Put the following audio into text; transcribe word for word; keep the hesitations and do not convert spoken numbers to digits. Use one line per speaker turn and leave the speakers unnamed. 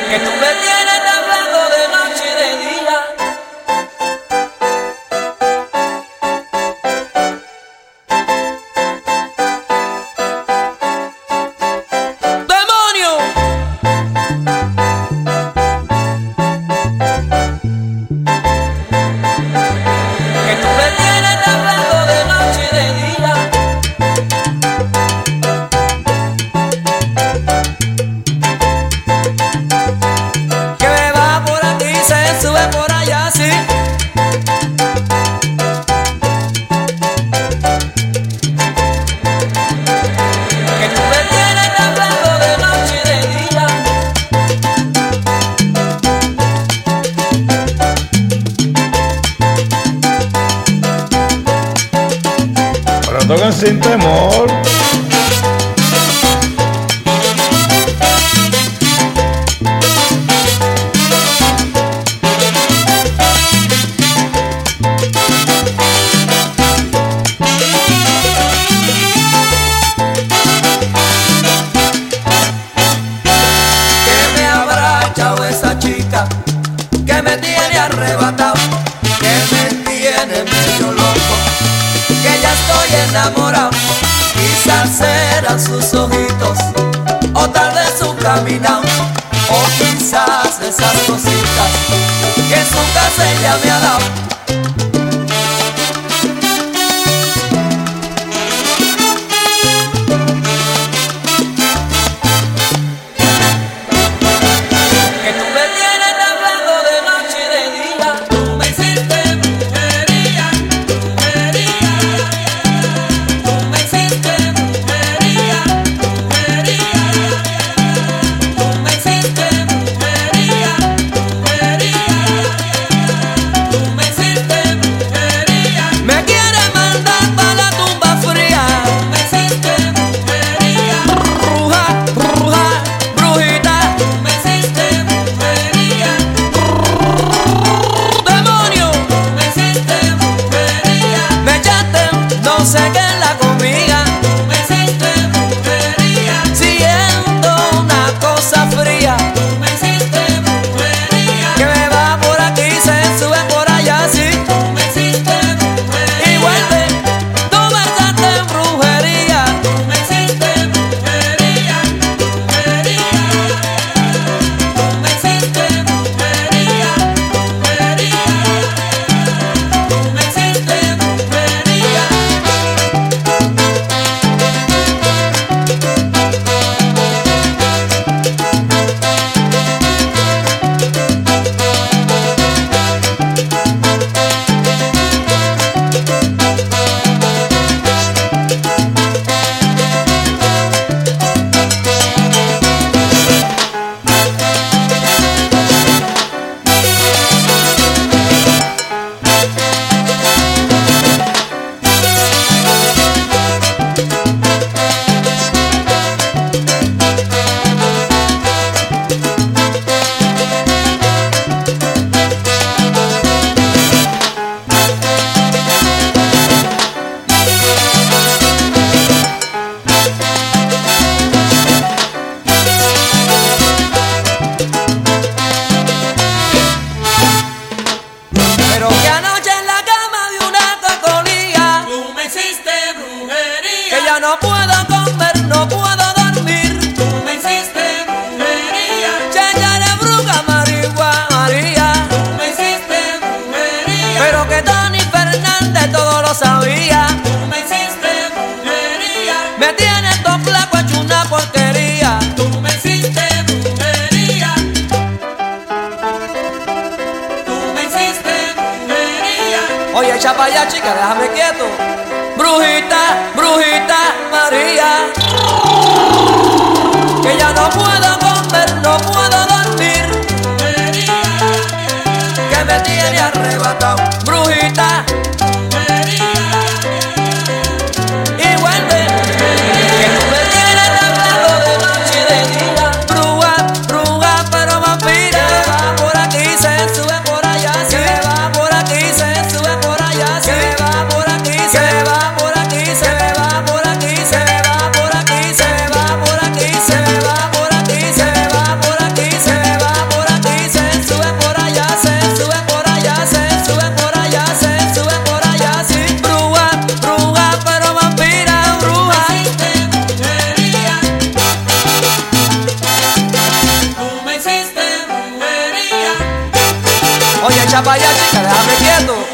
Que tú me tienes hablando de noche y de día. ¡Demonio! Que tú me tienes hablando de noche y de día. Que me va por aquí, se sube por allá, sí. Que tú me tienes hablando de noche y de día.
Pero tocan sin temor.
Que me habrá echado esa chica que me tiene arrebatado, que me tiene medio loco, que ya estoy enamorado. Quizás eran sus ojitos, o tal vez su caminado, o quizás esas cositas que en su casa ella me ha dado. Que tú me tienes hablando de noche y de día. Tú me hiciste brujería, brujería. Tú me hiciste brujería, brujería. Tú me hiciste brujería, brujería. Tú me hiciste brujería. Me quieres mandar pa' la tumba fría. Tú me hiciste brujería. Bruja, bruja, brujita. Tú me hiciste brujería. ¡Demonio! Tú me hiciste brujería. Me echaste no sé qué en la comida. Tú me hiciste brujería. Siento una cosa fría. Tú me hiciste brujería. Que me va por aquí, se sube por allá, sí. Tú me hiciste brujería. Y vuelve, tú me echaste en brujería. Tú me hiciste brujería, brujería. Tú me hiciste brujería, brujería. Tú me hiciste brujería. Pero que anoche en la cama de una cocolía. Tú me hiciste brujería. Que ya no puedo comer, no puedo dormir. Tú me hiciste brujería. Checha de bruja, marihuana, María. Tú me hiciste brujería. Pero que Tony Fernández todo lo sabía. Tú me hiciste brujería. Me tienes todo flaco hecho una porquería. Tú me hiciste brujería. Tú me hiciste brujería. Oye, echa pa' allá, chica, déjame quieto. Brujita, brujita, María. Que ya no puedo comer, no puedo dormir. Brujería. Que me tiene arrebatado. Brujita. Brujería. Y vuelve. Que tú me tienes hablando de noche y de día. Bruja, bruja, pero vampira. Que va por aquí, se sube por allá. Que va por aquí, se sube por allá. Que va por aquí, se va por aquí, se va por aquí. echa para allá, chica, déjame quieto.